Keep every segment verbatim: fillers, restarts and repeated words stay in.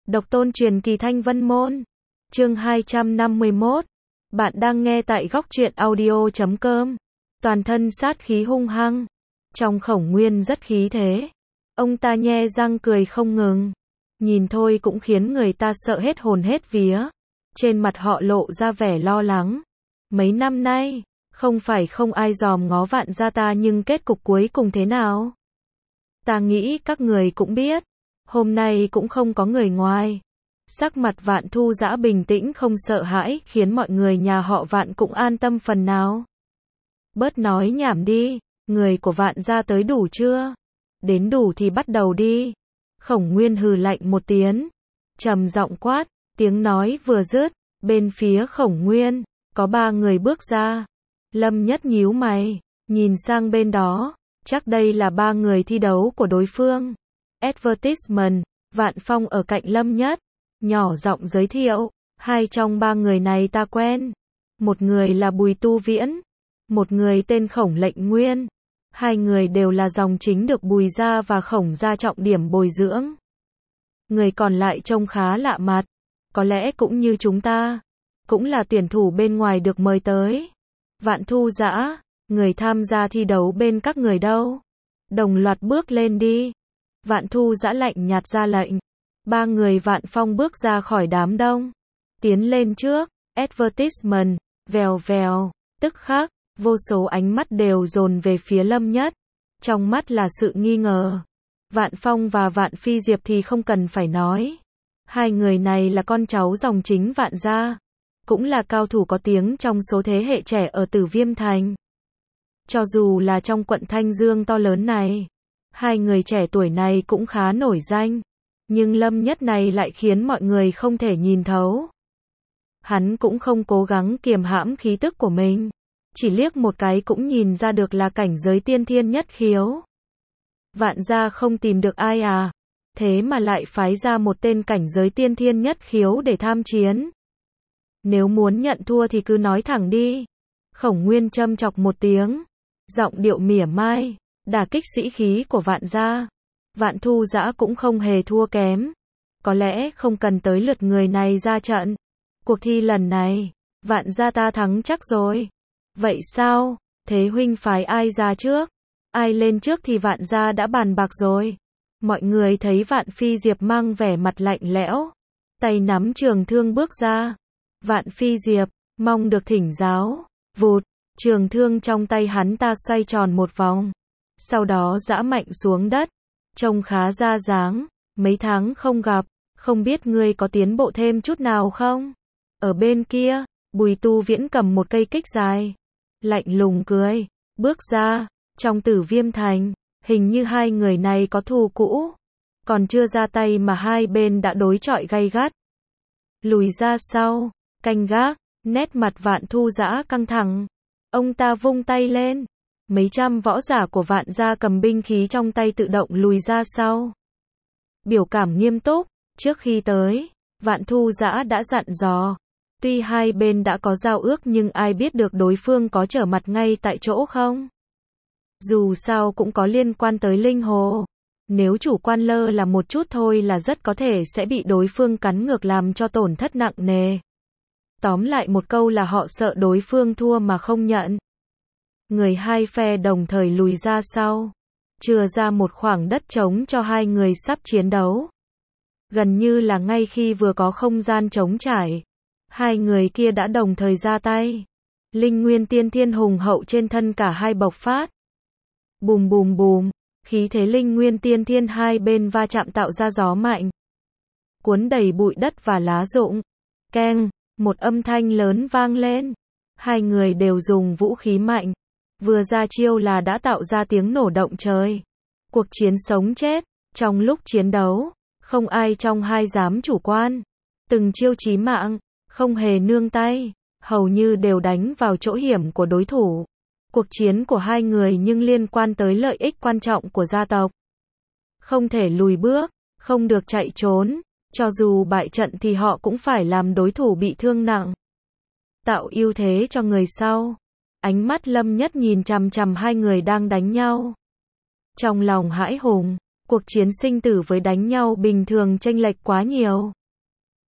Độc tôn truyền kỳ Thanh Vân Môn. Chương hai trăm năm mươi mốt. Bạn đang nghe tại góc truyện audio chấm com. Toàn thân sát khí hung hăng. Trong Khổng Nguyên rất khí thế. Ông ta nhe răng cười không ngừng. Nhìn thôi cũng khiến người ta sợ hết hồn hết vía. Trên mặt họ lộ ra vẻ lo lắng. Mấy năm nay, không phải không ai dòm ngó Vạn gia ta nhưng kết cục cuối cùng thế nào? Ta nghĩ các người cũng biết. Hôm nay cũng không có người ngoài. Sắc mặt Vạn Thu Dã bình tĩnh không sợ hãi, khiến mọi người nhà họ Vạn cũng an tâm phần nào. Bớt nói nhảm đi, người của Vạn gia tới đủ chưa? Đến đủ thì bắt đầu đi. Khổng Nguyên hừ lạnh một tiếng, trầm giọng quát, tiếng nói vừa dứt, bên phía Khổng Nguyên, có ba người bước ra. Lâm Nhất nhíu mày, nhìn sang bên đó, chắc đây là ba người thi đấu của đối phương. Advertisement, Vạn Phong ở cạnh Lâm Nhất, nhỏ giọng giới thiệu, hai trong ba người này ta quen. Một người là Bùi Tu Viễn, một người tên Khổng Lệnh Nguyên. Hai người đều là dòng chính được Bùi gia và Khổng gia trọng điểm bồi dưỡng. Người còn lại trông khá lạ mặt, có lẽ cũng như chúng ta, cũng là tuyển thủ bên ngoài được mời tới. Vạn Thu Dã, người tham gia thi đấu bên các người đâu? Đồng loạt bước lên đi. Vạn Thu Dã lạnh nhạt ra lệnh. Ba người Vạn Phong bước ra khỏi đám đông, tiến lên trước. Advertisement, vèo vèo, tức khắc, vô số ánh mắt đều dồn về phía Lâm Nhất. Trong mắt là sự nghi ngờ. Vạn Phong và Vạn Phi Diệp thì không cần phải nói. Hai người này là con cháu dòng chính Vạn gia, cũng là cao thủ có tiếng trong số thế hệ trẻ ở Tử Viêm Thành. Cho dù là trong quận Thanh Dương to lớn này, hai người trẻ tuổi này cũng khá nổi danh. Nhưng Lâm Nhất này lại khiến mọi người không thể nhìn thấu. Hắn cũng không cố gắng kiềm hãm khí tức của mình. Chỉ liếc một cái cũng nhìn ra được là cảnh giới tiên thiên nhất khiếu. Vạn gia không tìm được ai à? Thế mà lại phái ra một tên cảnh giới tiên thiên nhất khiếu để tham chiến. Nếu muốn nhận thua thì cứ nói thẳng đi. Khổng Nguyên châm chọc một tiếng, giọng điệu mỉa mai, đả kích sĩ khí của Vạn gia. Vạn Thu Dã cũng không hề thua kém. Có lẽ không cần tới lượt người này ra trận. Cuộc thi lần này, Vạn gia ta thắng chắc rồi. Vậy sao? Thế huynh phái ai ra trước? Ai lên trước thì Vạn gia đã bàn bạc rồi. Mọi người thấy Vạn Phi Diệp mang vẻ mặt lạnh lẽo, tay nắm trường thương bước ra. Vạn Phi Diệp, mong được thỉnh giáo. Vụt, trường thương trong tay hắn ta xoay tròn một vòng, sau đó giã mạnh xuống đất. Trông khá ra dáng, mấy tháng không gặp, không biết ngươi có tiến bộ thêm chút nào không? Ở bên kia, Bùi Tu Viễn cầm một cây kích dài, lạnh lùng cười, bước ra. Trong Tử Viêm Thành, hình như hai người này có thù cũ, còn chưa ra tay mà hai bên đã đối chọi gay gắt. Lùi ra sau, canh gác. Nét mặt Vạn Thu Dã căng thẳng, ông ta vung tay lên. Mấy trăm võ giả của Vạn gia cầm binh khí trong tay tự động lùi ra sau. Biểu cảm nghiêm túc, trước khi tới, Vạn Thu Dã đã dặn dò. Tuy hai bên đã có giao ước nhưng ai biết được đối phương có trở mặt ngay tại chỗ không? Dù sao cũng có liên quan tới linh hồ. Nếu chủ quan lơ là một chút thôi là rất có thể sẽ bị đối phương cắn ngược làm cho tổn thất nặng nề. Tóm lại một câu là họ sợ đối phương thua mà không nhận. Người hai phe đồng thời lùi ra sau, chừa ra một khoảng đất trống cho hai người sắp chiến đấu. Gần như là ngay khi vừa có không gian trống trải, hai người kia đã đồng thời ra tay. Linh nguyên tiên thiên hùng hậu trên thân cả hai bộc phát. Bùm bùm bùm, khí thế linh nguyên tiên thiên hai bên va chạm tạo ra gió mạnh, cuốn đầy bụi đất và lá rụng. Keng, một âm thanh lớn vang lên. Hai người đều dùng vũ khí mạnh, vừa ra chiêu là đã tạo ra tiếng nổ động trời. Cuộc chiến sống chết, trong lúc chiến đấu, không ai trong hai dám chủ quan. Từng chiêu chí mạng, không hề nương tay, hầu như đều đánh vào chỗ hiểm của đối thủ. Cuộc chiến của hai người nhưng liên quan tới lợi ích quan trọng của gia tộc. Không thể lùi bước, không được chạy trốn, cho dù bại trận thì họ cũng phải làm đối thủ bị thương nặng. Tạo ưu thế cho người sau. Ánh mắt Lâm Nhất nhìn chằm chằm hai người đang đánh nhau. Trong lòng hãi hùng, cuộc chiến sinh tử với đánh nhau bình thường chênh lệch quá nhiều.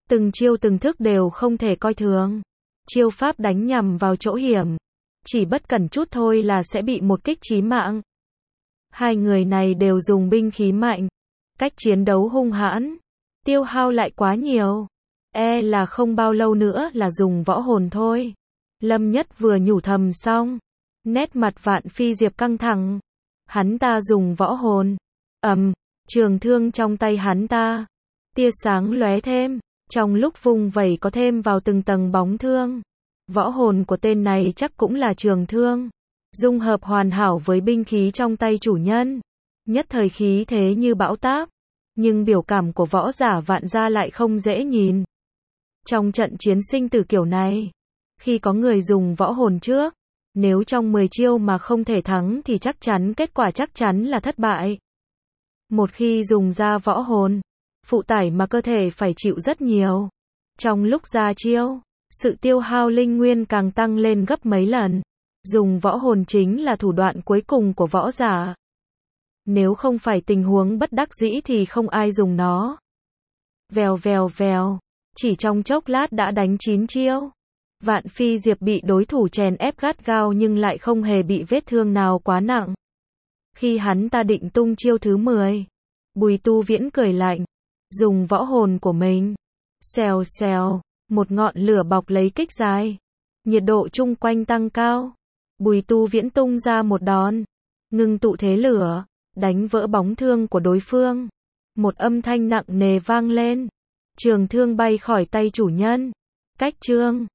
Từng chiêu từng thức đều không thể coi thường. Chiêu pháp đánh nhằm vào chỗ hiểm. Chỉ bất cẩn chút thôi là sẽ bị một kích chí mạng. Hai người này đều dùng binh khí mạnh. Cách chiến đấu hung hãn. Tiêu hao lại quá nhiều. E là không bao lâu nữa là dùng võ hồn thôi. Lâm Nhất vừa nhủ thầm xong. Nét mặt Vạn Phi Diệp căng thẳng. Hắn ta dùng võ hồn. Ầm, trường thương trong tay hắn ta. Tia sáng lóe thêm. Trong lúc vung vẩy có thêm vào từng tầng bóng thương. Võ hồn của tên này chắc cũng là trường thương. Dung hợp hoàn hảo với binh khí trong tay chủ nhân. Nhất thời khí thế như bão táp. Nhưng biểu cảm của võ giả Vạn gia lại không dễ nhìn. Trong trận chiến sinh tử kiểu này, khi có người dùng võ hồn trước, nếu trong mười chiêu mà không thể thắng thì chắc chắn kết quả chắc chắn là thất bại. Một khi dùng ra võ hồn, phụ tải mà cơ thể phải chịu rất nhiều. Trong lúc ra chiêu, sự tiêu hao linh nguyên càng tăng lên gấp mấy lần. Dùng võ hồn chính là thủ đoạn cuối cùng của võ giả. Nếu không phải tình huống bất đắc dĩ thì không ai dùng nó. Vèo vèo vèo, chỉ trong chốc lát đã đánh chín chiêu. Vạn Phi Diệp bị đối thủ chèn ép gắt gao nhưng lại không hề bị vết thương nào quá nặng. Khi hắn ta định tung chiêu thứ mười, Bùi Tu Viễn cười lạnh, dùng võ hồn của mình. Xèo xèo, một ngọn lửa bọc lấy kích dài. Nhiệt độ chung quanh tăng cao. Bùi Tu Viễn tung ra một đòn, ngưng tụ thế lửa, đánh vỡ bóng thương của đối phương. Một âm thanh nặng nề vang lên. Trường thương bay khỏi tay chủ nhân. Cách chương